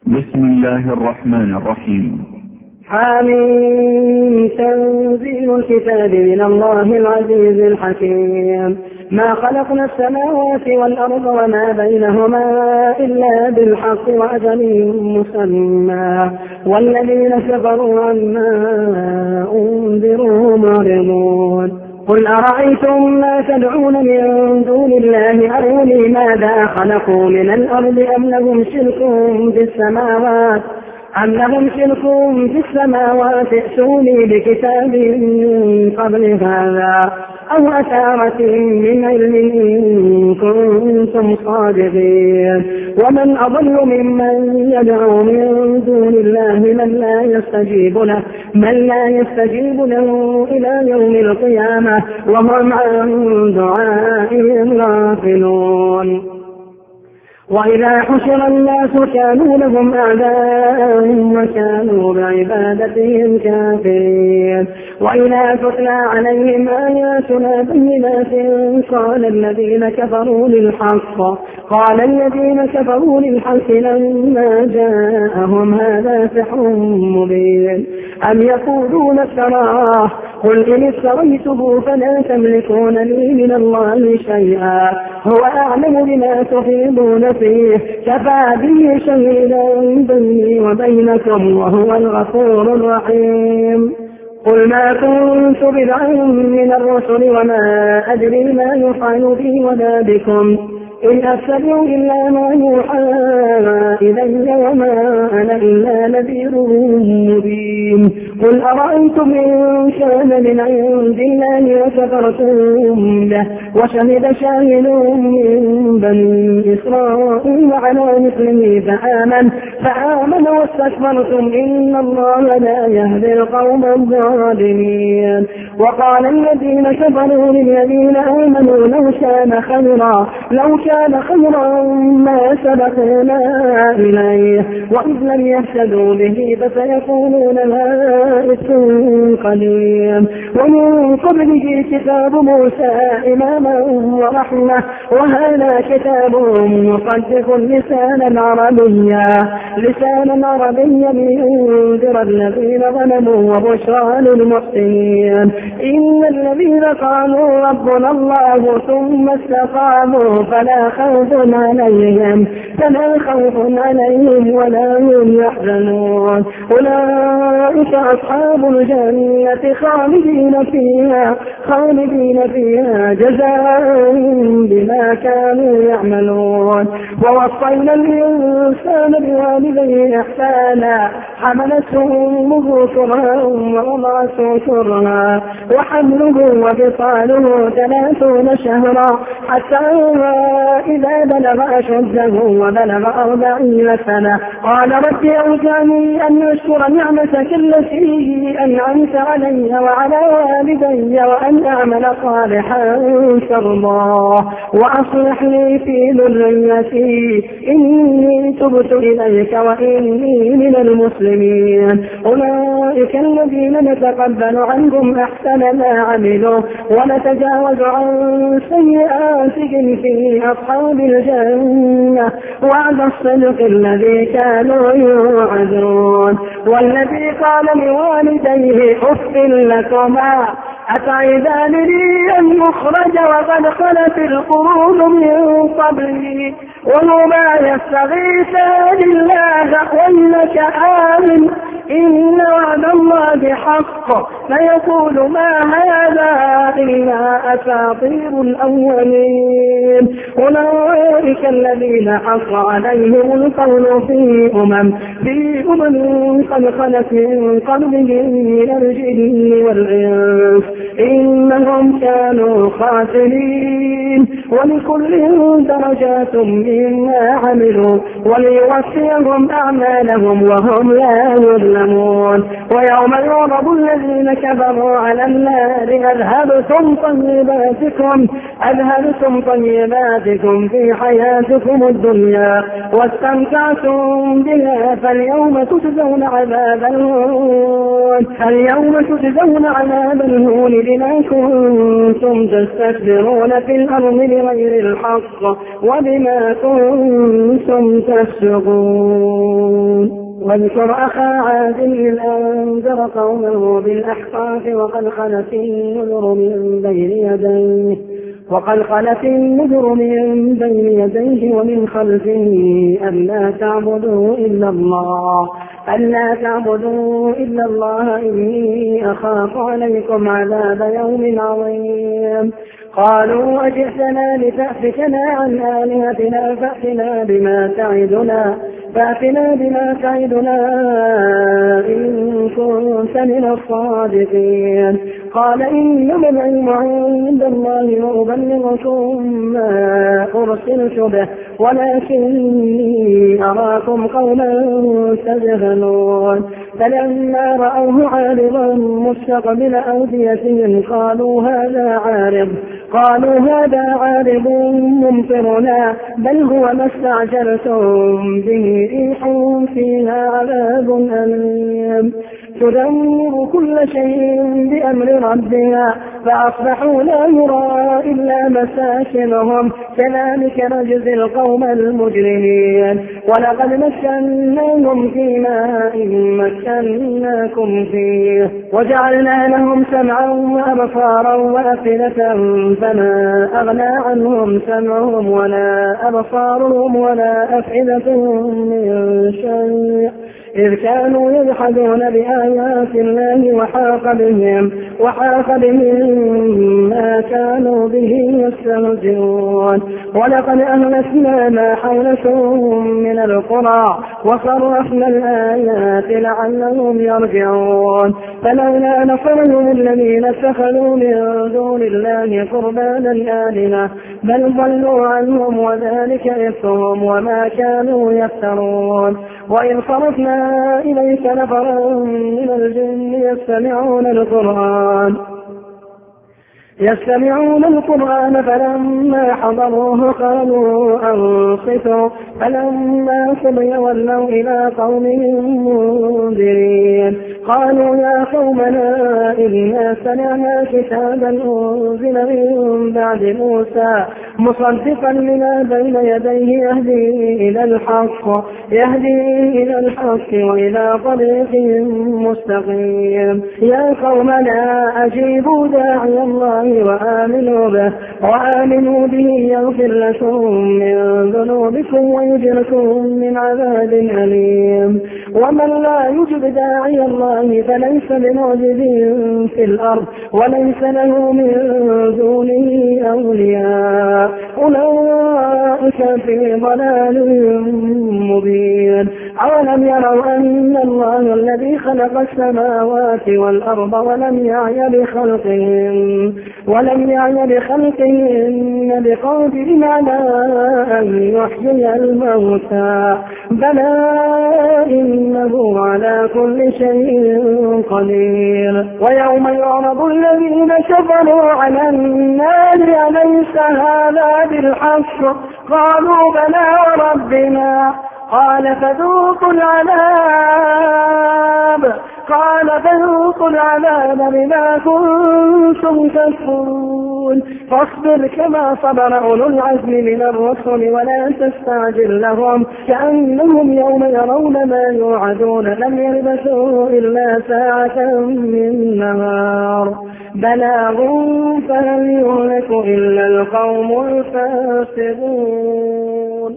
بسم الله الرحمن الرحيم. حامين. تنزيل الكتاب من الله العزيز الحكيم. ما خلقنا السماوات والأرض وما بينهما إلا بالحق وأجل مسمى والذين كفروا عما أنذروا معرضون. قل أرأيتم ما تدعون من دون الله أروني ماذا خلقوا من الأرض أم لهم شرك في السماوات ائتوني بكتاب من قبل هذا أو أثارة من علم إن كنتم صادقين. ومن أضل ممن يدعو من دون الله من لا يستجيب له إلى يوم القيامة وهم عن دعائهم غافلون. وإذا حشر الناس كانوا لهم أعداء وكانوا بعبادتهم كافرين. وإذا تتلى عليهم آياتنا بينات قال الذين كفروا للحق لما جاءهم هذا سحر مبين أم يقولون افتراه قل إن افتريته فلا تملكون لي من الله شيئا هو أعلم بما تفيضون فيه كفى به شهيدا بيني وبينكم وهو الغفور الرحيم. قل ما كنت بدعا من الرسل وما أدري ما يفعل بي ولا بكم إن أتبع إلا ما يوحى إلي وما أنا إلا نذير مبين. قل أرأيتم إن كان من عند الله وكفرتم به وشهد شاهد من بني إسرائيل على مثله فآمن واستكبرتم إن الله لا يهدي القوم الظالمين. وقال الذين كفروا للذين آمنوا لو كان خيرا ما سبقنا إليه وإذ لم يهتدوا به فسيقولون هائس قديم. ومن قبله كتاب موسى إماما ورحمة وهذا كتاب مصدق لسانا عربيا لينذر الذين ظلموا وبشرى للمحسنين. إن الذين قالوا ربنا الله ثم استقاموا فلا خوف عليهم ولا هم يحزنون. أولئك أصحاب الجنة خالدين فيها جزاء بما كانوا يعملون. ووصينا الإنسان بوالديه إحسانا حملته أمه كرها ووضعته كرها وحمله وفصاله 30 شهرا حتى إذا بلغ أشده وبلغ 40 سنة قال رب أوزعني أن أشكر نعمتك التي أنعمت علي وعلى والدي وأن أعمل صالحا ترضاه وأصلح لي في ذريتي إني تبت إليك وإني من المسلمين. أولئك الذين نتقبل عنهم أحسن ما عملوا ونتجاوز عن سيئاتهم في أصحاب الجنة وعد الصدق الذي كانوا يوعدون. والذي قال لوالديه أف لكما أتعدانني أن أخرج وقد خلت القرون من قبلي وهما يستغيثان الله ويلك آمن إن وعد الله حق فيقول ما هذا إلا أساطير الأولين. أولئك الذين حق عليهم القول في أمم قد خلت من قبلهم من الجن والإنس إنهم كانوا خاسرين. ولكل درجات مما عملوا وليوفيهم أعمالهم وهم لا يظلمون. ويوم يعرض الذين كفروا على النار أذهبتم طيباتكم في حياتكم الدنيا واستمتعتم بها فاليوم تجزون عذاب الهون بما كنتم تستكبرون في الأرض بغير الحق وبما كنتم تفسقون. واذكر أخا عاد إذ أنذر قومه بالأحقاف وقد خلت النذر من بين يديه ومن خلفه ألا تعبدوا إلا الله إني أخاف عليكم عذاب يوم عظيم. قالوا أجئتنا لتأفكنا عن آلهتنا فأتنا بما تعدنا إن كنت من الصادقين. قال إنما العلم عند الله وأبلغكم ما أرسلت به ولكني أراكم قوما تجهلون. فلما رأوه عارضا مستقبل أوديتهم قالوا هذا عارض ممطرنا بل هو ما استعجلتم به ريح فيها عذاب أليم تدمر كل شيء بأمر ربها فأصبحوا لا يرى إلا مساكنهم كذلك نجزي القوم المجرمين. ولقد مكناهم في ماء مكناكم فيه وجعلنا لهم سمعا وأبصارا وأفئدة فما أغنى عنهم سمعهم ولا أبصارهم ولا أفئدتهم من شيء إذ كانوا يجحدون بآيات الله وحاق بهم ما كانوا به يستهزئون. ولقد أهلكنا ما حولكم من القرى وصرفنا الآيات لعلهم يرجعون. فلولا نصرهم الذين اتخذوا من دون الله قربانا آلهة بل ضلوا عنهم وذلك إثمهم وما كانوا يفترون. وإن صرفنا إليك نفرا من الجن يستمعون القرآن فلما حضروه قالوا أنصتوا فلما قضي ولوا إلى قومهم منذرين. قالوا يا قومنا إنا سمعنا كتابا أنزل من بعد موسى مصدقا لما بين يديه يهدي إلى الحق وإلى طريق مستقيم. يا قومنا أجيبوا داعي الله وآمنوا به يغفر لكم من ذنوبكم ويجركم من عذاب أليم. ومن لا يجب داعي الله فليس بمعجز في الأرض وليس له من دونه أولياء أولئك في ضلال مبين. أولم يروا أن الله الذي خلق السماوات والأرض ولم يعي بخلقهن بقادر على أن يحيي الموتى بلى إنه على كل شيء قدير. ويوم يعرض الذين كفروا على النار أليس هذا بالحق قالوا بلى وربنا قال فذوقوا العذاب بما كنتم تكفرون. فاصبر كما صبر أولو العزم من الرسل ولا تستعجل لهم كأنهم يوم يرون ما يوعدون لم يلبثوا إلا ساعة من نهار بلاغ فهل يهلك إلا القوم الفاسقون.